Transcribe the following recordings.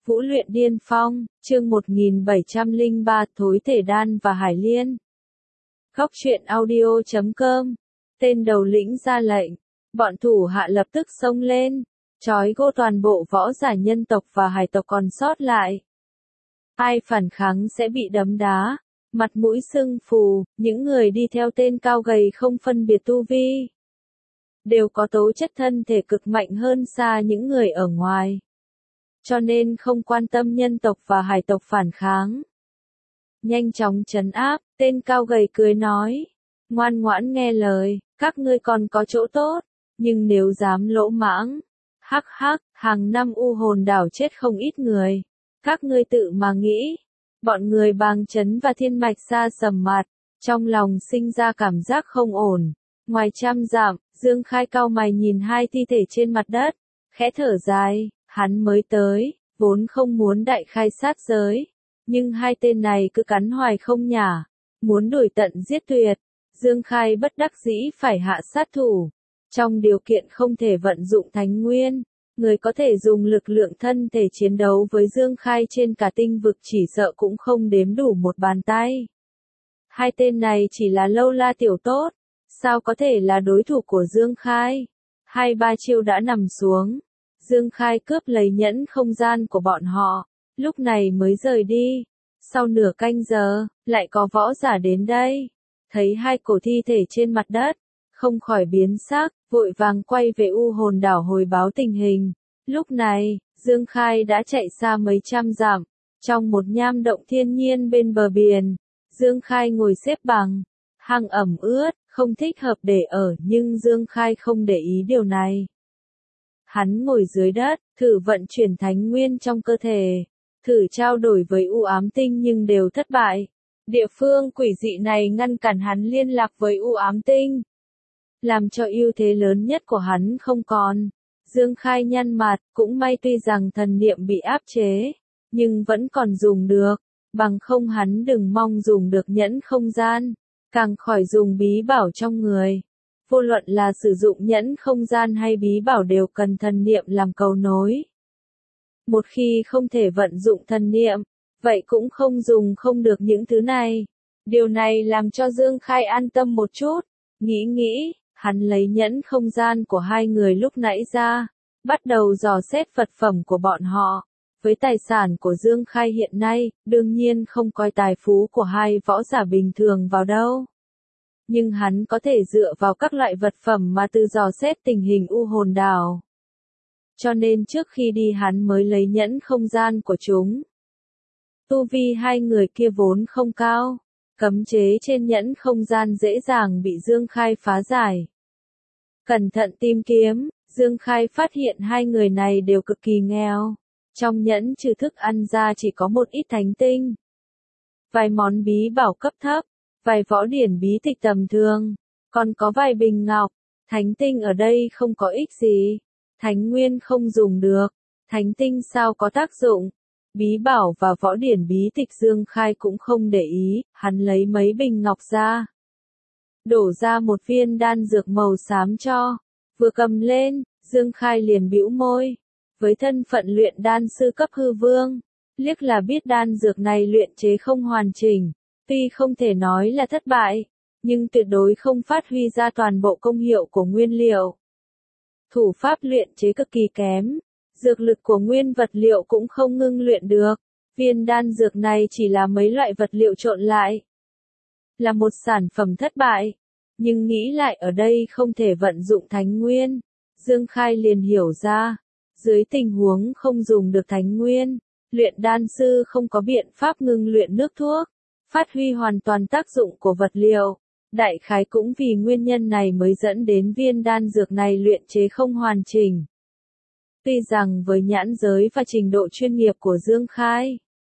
Vũ luyện điên phong, chương 1703 thối thể đan và hải liên. Góc truyện audio.com. Tên đầu lĩnh ra lệnh. Bọn thủ hạ lập tức xông lên, trói gô toàn bộ võ giả nhân tộc và hải tộc còn sót lại. Ai phản kháng sẽ bị đấm đá, mặt mũi sưng phù, những người đi theo tên cao gầy không phân biệt tu vi. Đều có tố chất thân thể cực mạnh hơn xa những người ở ngoài. Cho nên không quan tâm nhân tộc và hải tộc phản kháng. Nhanh chóng trấn áp, tên cao gầy cười nói. Ngoan ngoãn nghe lời, các ngươi còn có chỗ tốt, nhưng nếu dám lỗ mãng. Hắc hắc, hàng năm U Hồn đảo chết không ít người. Các ngươi tự mà nghĩ. Bọn người Bàng Chấn và Thiên Mạch xa sầm mặt, trong lòng sinh ra cảm giác không ổn. Ngoài trăm dặm, Dương Khai cau mày nhìn hai thi thể trên mặt đất, khẽ thở dài. Hắn mới tới, vốn không muốn đại khai sát giới, nhưng hai tên này cứ cắn hoài không nhả, muốn đuổi tận giết tuyệt. Dương Khai bất đắc dĩ phải hạ sát thủ. Trong điều kiện không thể vận dụng thánh nguyên, người có thể dùng lực lượng thân thể chiến đấu với Dương Khai trên cả tinh vực chỉ sợ cũng không đếm đủ một bàn tay. Hai tên này chỉ là lâu la tiểu tốt, sao có thể là đối thủ của Dương Khai? 2-3 chiêu đã nằm xuống. Dương Khai cướp lấy nhẫn không gian của bọn họ, lúc này mới rời đi. Sau nửa canh giờ, lại có võ giả đến đây. Thấy hai cổ thi thể trên mặt đất, không khỏi biến sắc, vội vàng quay về U Hồn đảo hồi báo tình hình. Lúc này, Dương Khai đã chạy xa mấy trăm dặm, trong một nham động thiên nhiên bên bờ biển. Dương Khai ngồi xếp bằng, hang ẩm ướt, không thích hợp để ở, nhưng Dương Khai không để ý điều này. Hắn ngồi dưới đất, thử vận chuyển thánh nguyên trong cơ thể, thử trao đổi với u ám tinh nhưng đều thất bại. Địa phương quỷ dị này ngăn cản hắn liên lạc với u ám tinh, làm cho ưu thế lớn nhất của hắn không còn. Dương Khai nhăn mặt, cũng may tuy rằng thần niệm bị áp chế, nhưng vẫn còn dùng được, bằng không hắn đừng mong dùng được nhẫn không gian, càng khỏi dùng bí bảo trong người. Vô luận là sử dụng nhẫn không gian hay bí bảo đều cần thần niệm làm cầu nối. Một khi không thể vận dụng thần niệm, vậy cũng không được những thứ này. Điều này làm cho Dương Khai an tâm một chút. Nghĩ, hắn lấy nhẫn không gian của hai người lúc nãy ra, bắt đầu dò xét vật phẩm của bọn họ. Với tài sản của Dương Khai hiện nay, đương nhiên không coi tài phú của hai võ giả bình thường vào đâu. Nhưng hắn có thể dựa vào các loại vật phẩm mà từ dò xét tình hình U Hồn đảo. Cho nên trước khi đi hắn mới lấy nhẫn không gian của chúng. Tu vi hai người kia vốn không cao, cấm chế trên nhẫn không gian dễ dàng bị Dương Khai phá giải. Cẩn thận tìm kiếm, Dương Khai phát hiện hai người này đều cực kỳ nghèo. Trong nhẫn trừ thức ăn ra chỉ có một ít thánh tinh, vài món bí bảo cấp thấp, vài võ điển bí tịch tầm thường, còn có vài bình ngọc. Thánh tinh ở đây không có ích gì, thánh nguyên không dùng được, thánh tinh sao có tác dụng. Bí bảo và võ điển bí tịch Dương Khai cũng không để ý, hắn lấy mấy bình ngọc ra, đổ ra một viên đan dược màu xám cho, vừa cầm lên, Dương Khai liền bĩu môi. Với thân phận luyện đan sư cấp hư vương, liếc là biết đan dược này luyện chế không hoàn chỉnh. Tuy không thể nói là thất bại, nhưng tuyệt đối không phát huy ra toàn bộ công hiệu của nguyên liệu. Thủ pháp luyện chế cực kỳ kém, dược lực của nguyên vật liệu cũng không ngưng luyện được. Viên đan dược này chỉ là mấy loại vật liệu trộn lại, là một sản phẩm thất bại. Nhưng nghĩ lại ở đây không thể vận dụng thánh nguyên, Dương Khai liền hiểu ra, dưới tình huống không dùng được thánh nguyên, luyện đan sư không có biện pháp ngưng luyện nước thuốc, phát huy hoàn toàn tác dụng của vật liệu. Đại khái cũng vì nguyên nhân này mới dẫn đến viên đan dược này luyện chế không hoàn chỉnh. Tuy rằng với nhãn giới và trình độ chuyên nghiệp của Dương Khai,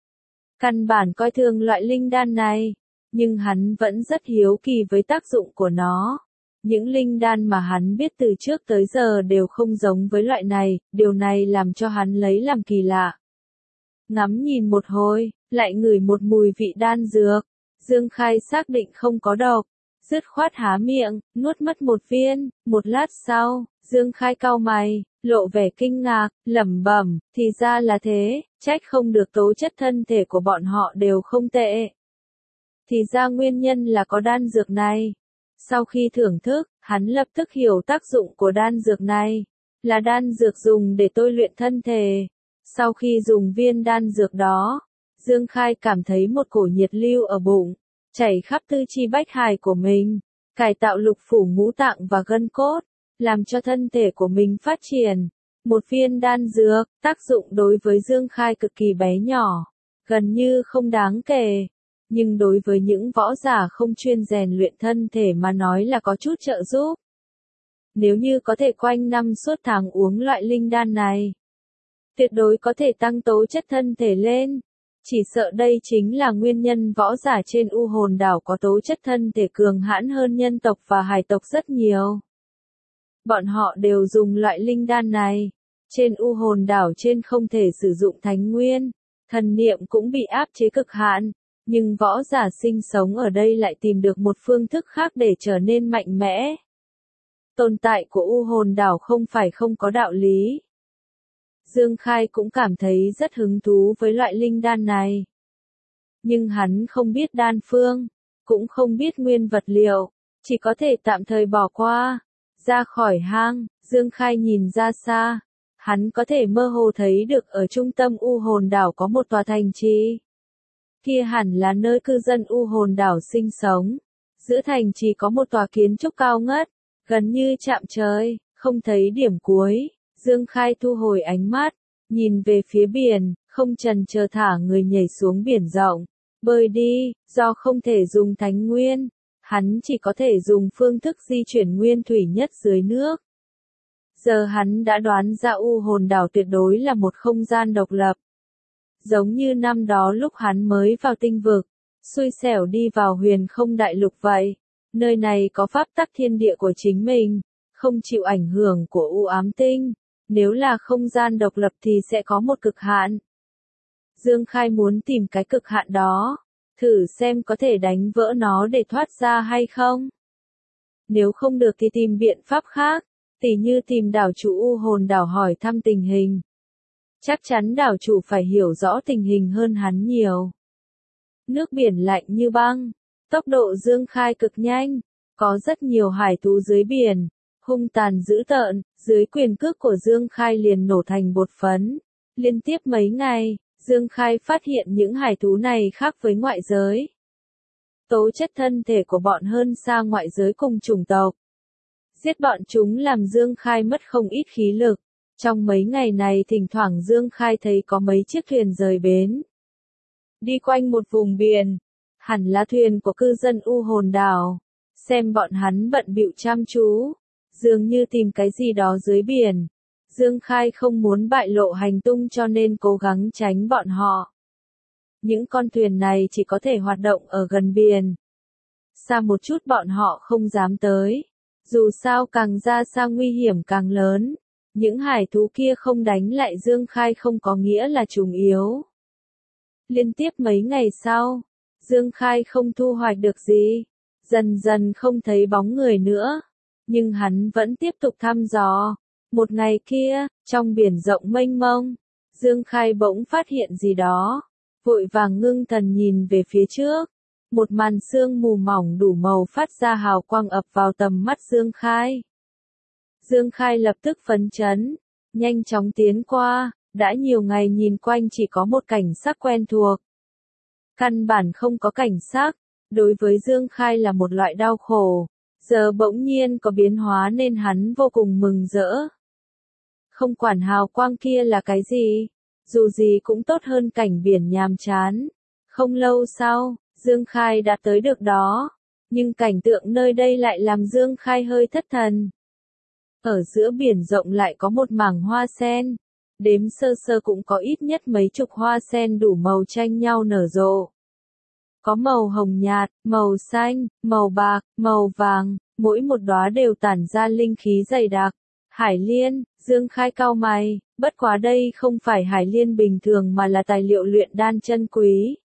căn bản coi thường loại linh đan này, nhưng hắn vẫn rất hiếu kỳ với tác dụng của nó. Những linh đan mà hắn biết từ trước tới giờ đều không giống với loại này, điều này làm cho hắn lấy làm kỳ lạ. Ngắm nhìn một hồi, lại ngửi một mùi vị đan dược. Dương Khai xác định không có độc, dứt khoát há miệng, nuốt mất một viên. Một lát sau, Dương Khai cau mày, lộ vẻ kinh ngạc, lẩm bẩm, thì ra là thế, trách không được tố chất thân thể của bọn họ đều không tệ. Thì ra nguyên nhân là có đan dược này. Sau khi thưởng thức, hắn lập tức hiểu tác dụng của đan dược này, là đan dược dùng để tôi luyện thân thể. Sau khi dùng viên đan dược đó, Dương Khai cảm thấy một cổ nhiệt lưu ở bụng, chảy khắp tư chi bách hài của mình, cải tạo lục phủ ngũ tạng và gân cốt, làm cho thân thể của mình phát triển. Một viên đan dược, tác dụng đối với Dương Khai cực kỳ bé nhỏ, gần như không đáng kể. Nhưng đối với những võ giả không chuyên rèn luyện thân thể mà nói là có chút trợ giúp. Nếu như có thể quanh năm suốt tháng uống loại linh đan này, tuyệt đối có thể tăng tố chất thân thể lên. Chỉ sợ đây chính là nguyên nhân võ giả trên U Hồn Đảo có tố chất thân thể cường hãn hơn nhân tộc và hải tộc rất nhiều. Bọn họ đều dùng loại linh đan này. Trên U Hồn Đảo trên không thể sử dụng thánh nguyên, thần niệm cũng bị áp chế cực hạn. Nhưng võ giả sinh sống ở đây lại tìm được một phương thức khác để trở nên mạnh mẽ. Tồn tại của U Hồn Đảo không phải không có đạo lý. Dương Khai cũng cảm thấy rất hứng thú với loại linh đan này. Nhưng hắn không biết đan phương, cũng không biết nguyên vật liệu, chỉ có thể tạm thời bỏ qua. Ra khỏi hang, Dương Khai nhìn ra xa. Hắn có thể mơ hồ thấy được ở trung tâm U Hồn Đảo có một tòa thành trì. Kia hẳn là nơi cư dân U Hồn Đảo sinh sống. Giữa thành trì có một tòa kiến trúc cao ngất, gần như chạm trời, không thấy điểm cuối. Dương Khai thu hồi ánh mắt, nhìn về phía biển, không chần chờ thả người nhảy xuống biển rộng, bơi đi. Do không thể dùng thánh nguyên, hắn chỉ có thể dùng phương thức di chuyển nguyên thủy nhất dưới nước. Giờ hắn đã đoán ra U Hồn Đảo tuyệt đối là một không gian độc lập. Giống như năm đó lúc hắn mới vào tinh vực, xui xẻo đi vào huyền không đại lục vậy. Nơi này có pháp tắc thiên địa của chính mình, không chịu ảnh hưởng của u ám tinh. Nếu là không gian độc lập thì sẽ có một cực hạn. Dương Khai muốn tìm cái cực hạn đó, thử xem có thể đánh vỡ nó để thoát ra hay không. Nếu không được thì tìm biện pháp khác, tỉ như tìm đảo chủ U Hồn Đảo hỏi thăm tình hình. Chắc chắn đảo chủ phải hiểu rõ tình hình hơn hắn nhiều. Nước biển lạnh như băng, tốc độ Dương Khai cực nhanh, có rất nhiều hải thú dưới biển, hung tàn dữ tợn, dưới quyền cước của Dương Khai liền nổ thành bột phấn. Liên tiếp mấy ngày, Dương Khai phát hiện những hải thú này khác với ngoại giới. Tố chất thân thể của bọn hơn xa ngoại giới cùng chủng tộc. Giết bọn chúng làm Dương Khai mất không ít khí lực. Trong mấy ngày này thỉnh thoảng Dương Khai thấy có mấy chiếc thuyền rời bến. Đi quanh một vùng biển, hẳn là thuyền của cư dân U Hồn Đảo. Xem bọn hắn bận bịu chăm chú, dường như tìm cái gì đó dưới biển. Dương Khai không muốn bại lộ hành tung cho nên cố gắng tránh bọn họ. Những con thuyền này chỉ có thể hoạt động ở gần biển. Xa một chút bọn họ không dám tới. Dù sao càng ra xa nguy hiểm càng lớn. Những hải thú kia không đánh lại Dương Khai không có nghĩa là chúng yếu. Liên tiếp mấy ngày sau, Dương Khai không thu hoạch được gì. Dần dần không thấy bóng người nữa. Nhưng hắn vẫn tiếp tục thăm dò. Một ngày kia, trong biển rộng mênh mông, Dương Khai bỗng phát hiện gì đó. Vội vàng ngưng thần nhìn về phía trước. Một màn sương mù mỏng đủ màu phát ra hào quang ập vào tầm mắt Dương Khai. Dương Khai lập tức phấn chấn, nhanh chóng tiến qua, đã nhiều ngày nhìn quanh chỉ có một cảnh sắc quen thuộc. Căn bản không có cảnh sắc, đối với Dương Khai là một loại đau khổ, giờ bỗng nhiên có biến hóa nên hắn vô cùng mừng rỡ. Không quản hào quang kia là cái gì, dù gì cũng tốt hơn cảnh biển nhàm chán. Không lâu sau, Dương Khai đã tới được đó, nhưng cảnh tượng nơi đây lại làm Dương Khai hơi thất thần. Ở giữa biển rộng lại có một mảng hoa sen, đếm sơ sơ cũng có ít nhất mấy chục hoa sen đủ màu tranh nhau nở rộ. Có màu hồng nhạt, màu xanh, màu bạc, màu vàng, mỗi một đóa đều tản ra linh khí dày đặc. Hải liên, Dương Khai cau mày, bất quá đây không phải hải liên bình thường mà là tài liệu luyện đan chân quý.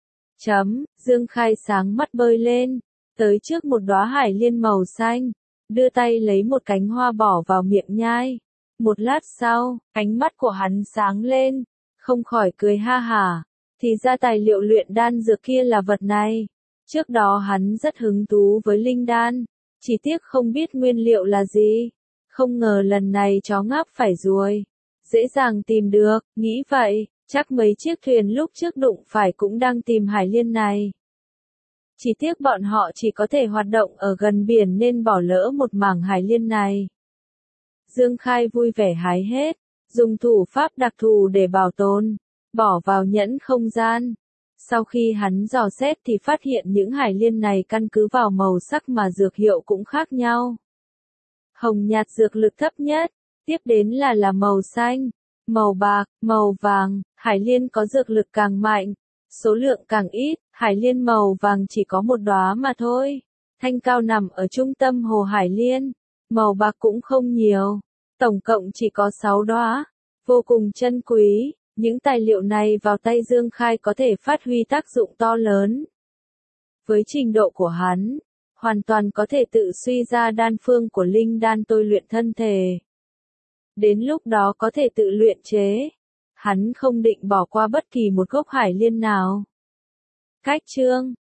Dương Khai sáng mắt bơi lên, tới trước một đóa hải liên màu xanh, đưa tay lấy một cánh hoa bỏ vào miệng nhai. Một lát sau, ánh mắt của hắn sáng lên, không khỏi cười ha hả. Thì ra tài liệu luyện đan dược kia là vật này. Trước đó hắn rất hứng thú với linh đan, chỉ tiếc không biết nguyên liệu là gì. Không ngờ lần này chó ngáp phải ruồi. Dễ dàng tìm được, nghĩ vậy, chắc mấy chiếc thuyền lúc trước đụng phải cũng đang tìm hải liên này. Chỉ tiếc bọn họ chỉ có thể hoạt động ở gần biển nên bỏ lỡ một mảng hải liên này. Dương Khai vui vẻ hái hết, dùng thủ pháp đặc thù để bảo tồn, bỏ vào nhẫn không gian. Sau khi hắn dò xét thì phát hiện những hải liên này căn cứ vào màu sắc mà dược hiệu cũng khác nhau. Hồng nhạt dược lực thấp nhất, tiếp đến là màu xanh, màu bạc, màu vàng, hải liên có dược lực càng mạnh, số lượng càng ít, hải liên màu vàng chỉ có một đóa mà thôi. Thanh cao nằm ở trung tâm hồ hải liên, màu bạc cũng không nhiều, tổng cộng chỉ có 6 đóa, vô cùng chân quý. Những tài liệu này vào tay Dương Khai có thể phát huy tác dụng to lớn. Với trình độ của hắn, hoàn toàn có thể tự suy ra đan phương của linh đan tôi luyện thân thể. Đến lúc đó có thể tự luyện chế. Hắn không định bỏ qua bất kỳ một gốc hải liên nào. Cách chương